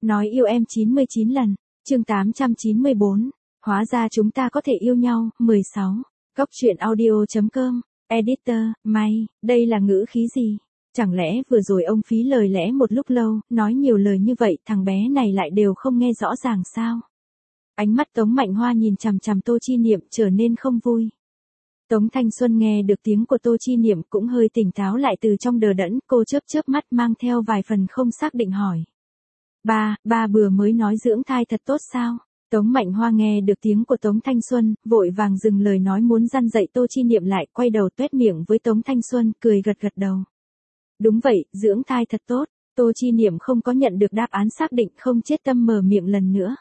Nói yêu em 99 lần. Chương 894. Hóa ra chúng ta có thể yêu nhau. 16. Góc truyện audio.com. Editor, May, đây là ngữ khí gì? Chẳng lẽ vừa rồi ông phí lời lẽ một lúc lâu, nói nhiều lời như vậy thằng bé này lại đều không nghe rõ ràng sao? Ánh mắt Tống Mạnh Hoa nhìn chằm chằm Tô Chi Niệm trở nên không vui. Tống Thanh Xuân nghe được tiếng của Tô Chi Niệm cũng hơi tỉnh táo lại từ trong đờ đẫn, cô chớp chớp mắt mang theo vài phần không xác định hỏi. Ba vừa mới nói dưỡng thai thật tốt sao? Tống Mạnh Hoa nghe được tiếng của Tống Thanh Xuân, vội vàng dừng lời nói muốn răn dạy Tô Chi Niệm lại, quay đầu tuét miệng với Tống Thanh Xuân, cười gật gật đầu. Đúng vậy, dưỡng thai thật tốt. Tô Chi Niệm không có nhận được đáp án xác định, không chết tâm mở miệng lần nữa.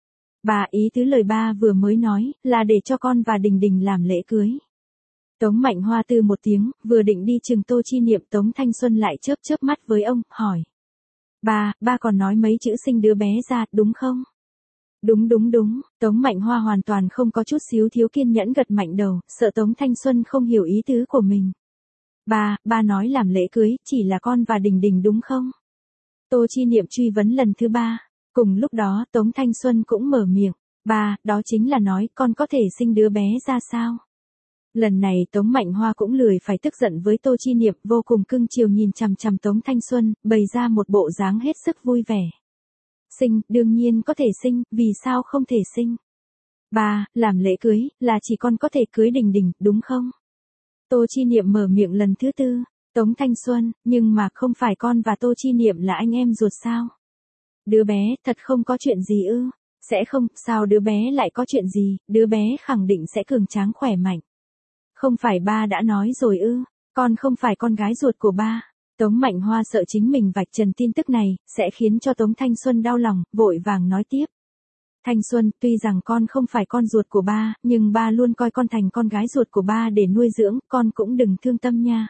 Ý tứ lời ba vừa mới nói, là để cho con và Đình Đình làm lễ cưới. Tống Mạnh Hoa từ một tiếng, vừa định đi chừng Tô Chi Niệm, Tống Thanh Xuân lại chớp chớp mắt với ông, hỏi. Ba còn nói mấy chữ sinh đứa bé ra, đúng không? Đúng. Tống Mạnh Hoa hoàn toàn không có chút xíu thiếu kiên nhẫn gật mạnh đầu, sợ Tống Thanh Xuân không hiểu ý tứ của mình. Ba nói làm lễ cưới, chỉ là con và Đình Đình đúng không? Tô Chi Niệm truy vấn lần thứ ba. Cùng lúc đó Tống Thanh Xuân cũng mở miệng. Đó chính là nói con có thể sinh đứa bé ra sao? Lần này Tống Mạnh Hoa cũng lười phải tức giận với Tô Chi Niệm, vô cùng cưng chiều nhìn chằm chằm Tống Thanh Xuân, bày ra một bộ dáng hết sức vui vẻ. Sinh, đương nhiên có thể sinh, vì sao không thể sinh? Làm lễ cưới, là chỉ con có thể cưới Đình Đình, đúng không? Tô Chi Niệm mở miệng lần thứ tư. Tống Thanh Xuân, nhưng mà không phải con và Tô Chi Niệm là anh em ruột sao? Đứa bé, thật không có chuyện gì ư? Sẽ không, sao đứa bé lại có chuyện gì, đứa bé khẳng định sẽ cường tráng khỏe mạnh. Không phải ba đã nói rồi ư, con không phải con gái ruột của ba. Tống Mạnh Hoa sợ chính mình vạch trần tin tức này, sẽ khiến cho Tống Thanh Xuân đau lòng, vội vàng nói tiếp. Thanh Xuân, tuy rằng con không phải con ruột của ba, nhưng ba luôn coi con thành con gái ruột của ba để nuôi dưỡng, con cũng đừng thương tâm nha.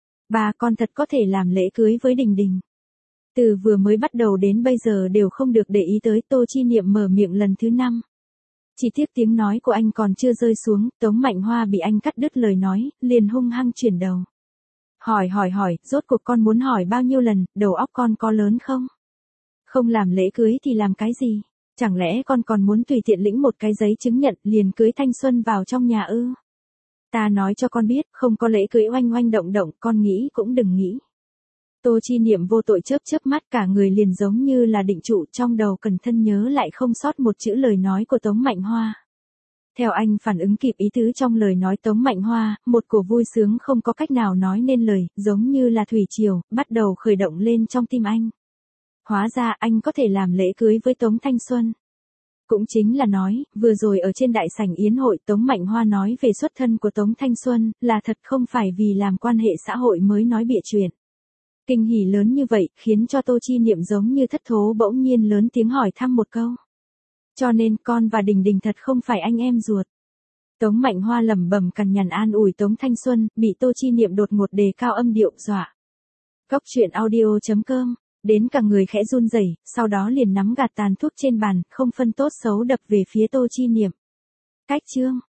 Con thật có thể làm lễ cưới với Đình Đình. Từ vừa mới bắt đầu đến bây giờ đều không được để ý tới. Tô Chi Niệm mở miệng lần thứ 5. Chỉ tiếc tiếng nói của anh còn chưa rơi xuống, Tống Mạnh Hoa bị anh cắt đứt lời nói, liền hung hăng chuyển đầu. Hỏi, rốt cuộc con muốn hỏi bao nhiêu lần, đầu óc con có lớn không? Không làm lễ cưới thì làm cái gì? Chẳng lẽ con còn muốn tùy tiện lĩnh một cái giấy chứng nhận liền cưới Thanh Xuân vào trong nhà ư? Ta nói cho con biết, không có lễ cưới oanh động, con nghĩ cũng đừng nghĩ. Tô Chi Niệm vô tội chớp mắt, cả người liền giống như là định trụ, trong đầu cẩn thận nhớ lại không sót một chữ lời nói của Tống Mạnh Hoa. Theo anh phản ứng kịp ý tứ trong lời nói Tống Mạnh Hoa, một cổ vui sướng không có cách nào nói nên lời, giống như là thủy triều, bắt đầu khởi động lên trong tim anh. Hóa ra anh có thể làm lễ cưới với Tống Thanh Xuân. Cũng chính là nói, vừa rồi ở trên đại sảnh yến hội Tống Mạnh Hoa nói về xuất thân của Tống Thanh Xuân, là thật không phải vì làm quan hệ xã hội mới nói bịa chuyện. Kinh hỉ lớn như vậy, khiến cho Tô Chi Niệm giống như thất thố bỗng nhiên lớn tiếng hỏi thăm một câu. Cho nên con và Đình Đình thật không phải anh em ruột. Tống Mạnh Hoa lẩm bẩm cằn nhằn an ủi Tống Thanh Xuân, bị Tô Chi Niệm đột ngột đề cao âm điệu dọa. Góc truyện audio.com, đến cả người khẽ run rẩy, sau đó liền nắm gạt tàn thuốc trên bàn, không phân tốt xấu đập về phía Tô Chi Niệm. Cách chương